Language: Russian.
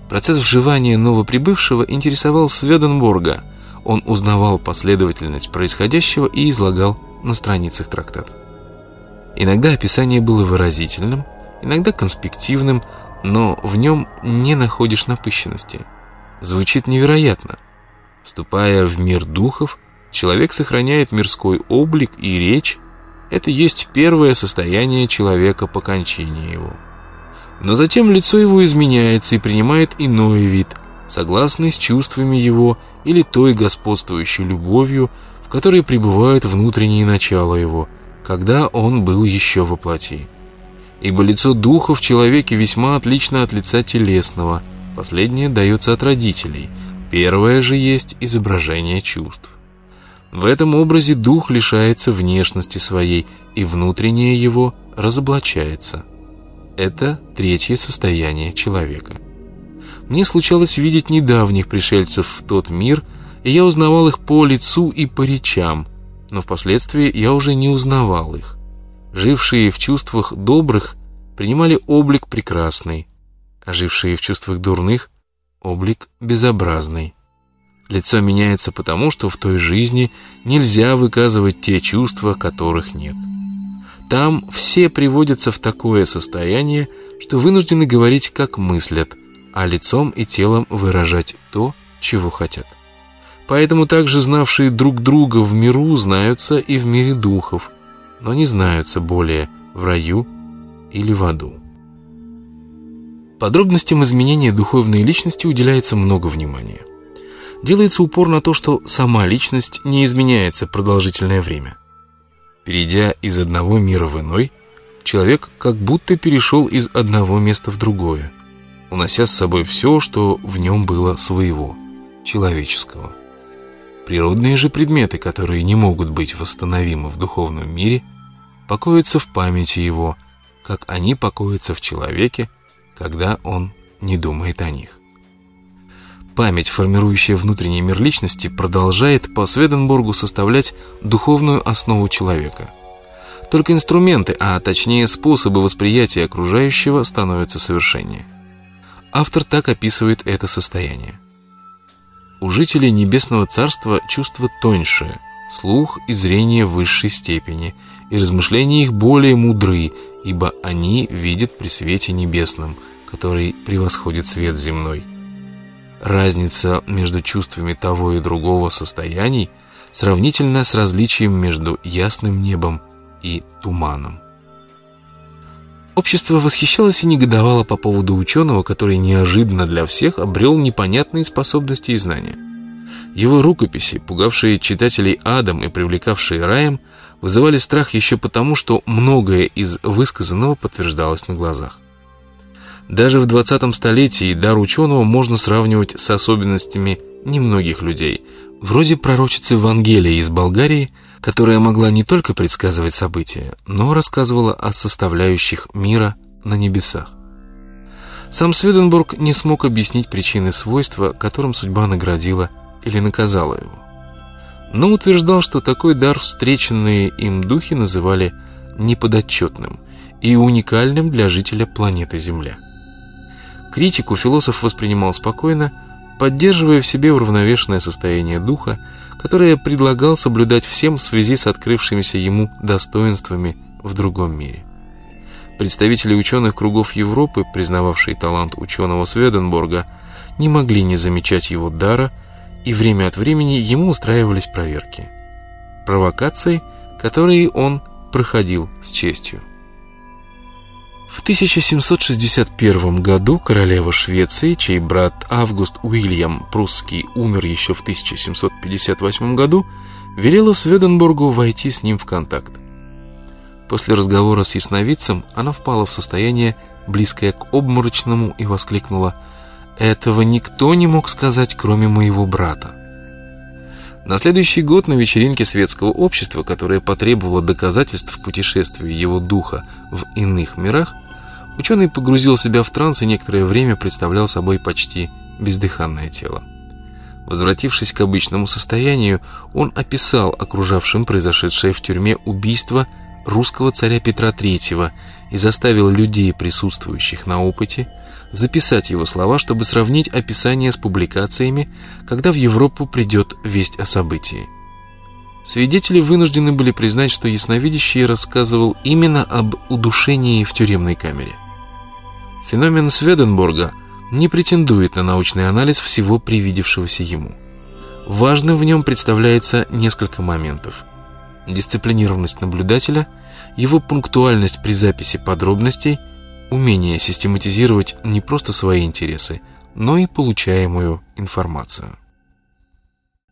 Процесс вживания новоприбывшего интересовал Сведенборга. Он узнавал последовательность происходящего и излагал на страницах трактата. Иногда описание было выразительным, иногда конспективным, но в нем не находишь напыщенности. Звучит невероятно. Вступая в мир духов, человек сохраняет мирской облик и речь. Это есть первое состояние человека по кончине его. Но затем лицо его изменяется и принимает иной вид, согласный с чувствами его или той господствующей любовью, в которой пребывают внутренние начала его, когда он был еще во плоти. Ибо лицо духа в человеке весьма отлично от лица телесного, последнее дается от родителей, первое же есть изображение чувств. В этом образе дух лишается внешности своей, и внутреннее его разоблачается. Это третье состояние человека. Мне случалось видеть недавних пришельцев в тот мир, и я узнавал их по лицу и по речам, но впоследствии я уже не узнавал их. Жившие в чувствах добрых принимали облик прекрасный, а жившие в чувствах дурных — облик безобразный. Лицо меняется потому, что в той жизни нельзя выказывать те чувства, которых нет. Там все приводятся в такое состояние, что вынуждены говорить, как мыслят, а лицом и телом выражать то, чего хотят. Поэтому также знавшие друг друга в миру знаются и в мире духов, но не знаются более в раю или в аду. Подробностям изменения духовной личности уделяется много внимания. Делается упор на то, что сама личность не изменяется продолжительное время. Перейдя из одного мира в иной, человек как будто перешел из одного места в другое, унося с собой все, что в нем было своего, человеческого. Природные же предметы, которые не могут быть восстановимы в духовном мире, покоятся в памяти его, как они покоятся в человеке, когда он не думает о них. Память, формирующая внутренний мир личности, продолжает по Сведенборгу составлять духовную основу человека. Только инструменты, а точнее способы восприятия окружающего становятся совершеннее. Автор так описывает это состояние. У жителей Небесного Царства чувства тоньше, слух и зрение в высшей степени, и размышления их более мудры, ибо они видят при свете небесном, который превосходит свет земной. Разница между чувствами того и другого состояний сравнительна с различием между ясным небом и туманом. Общество восхищалось и негодовало по поводу ученого, который неожиданно для всех обрел непонятные способности и знания. Его рукописи, пугавшие читателей адом и привлекавшие раем, вызывали страх еще потому, что многое из высказанного подтверждалось на глазах. Даже в 20 столетии дар ученого можно сравнивать с особенностями немногих людей, вроде пророчицы Вангелии из Болгарии, которая могла не только предсказывать события, но рассказывала о составляющих мира на небесах. Сам Сведенборг не смог объяснить причины свойства, которым судьба наградила или наказала его, но утверждал, что такой дар встреченные им духи называли неподотчетным и уникальным для жителя планеты Земля. Критику философ воспринимал спокойно, поддерживая в себе уравновешенное состояние духа, которое предлагал соблюдать всем в связи с открывшимися ему достоинствами в другом мире. Представители ученых кругов Европы, признававшие талант ученого Сведенборга, не могли не замечать его дара, и время от времени ему устраивались проверки. Провокации, которые он проходил с честью. В 1761 году королева Швеции, чей брат Август Уильям Прусский умер еще в 1758 году, велела Сведенборгу войти с ним в контакт. После разговора с ясновидцем она впала в состояние, близкое к обморочному, и воскликнула: «Этого никто не мог сказать, кроме моего брата». На следующий год на вечеринке светского общества, которое потребовало доказательств путешествия его духа в иных мирах, ученый погрузил себя в транс и некоторое время представлял собой почти бездыханное тело. Возвратившись к обычному состоянию, он описал окружавшим произошедшее в тюрьме убийство русского царя Петра III и заставил людей, присутствующих на опыте, записать его слова, чтобы сравнить описание с публикациями, когда в Европу придет весть о событии. Свидетели вынуждены были признать, что ясновидящий рассказывал именно об удушении в тюремной камере. Феномен Сведенборга не претендует на научный анализ всего привидевшегося ему. Важным в нем представляется несколько моментов: дисциплинированность наблюдателя, его пунктуальность при записи подробностей, умение систематизировать не просто свои интересы, но и получаемую информацию.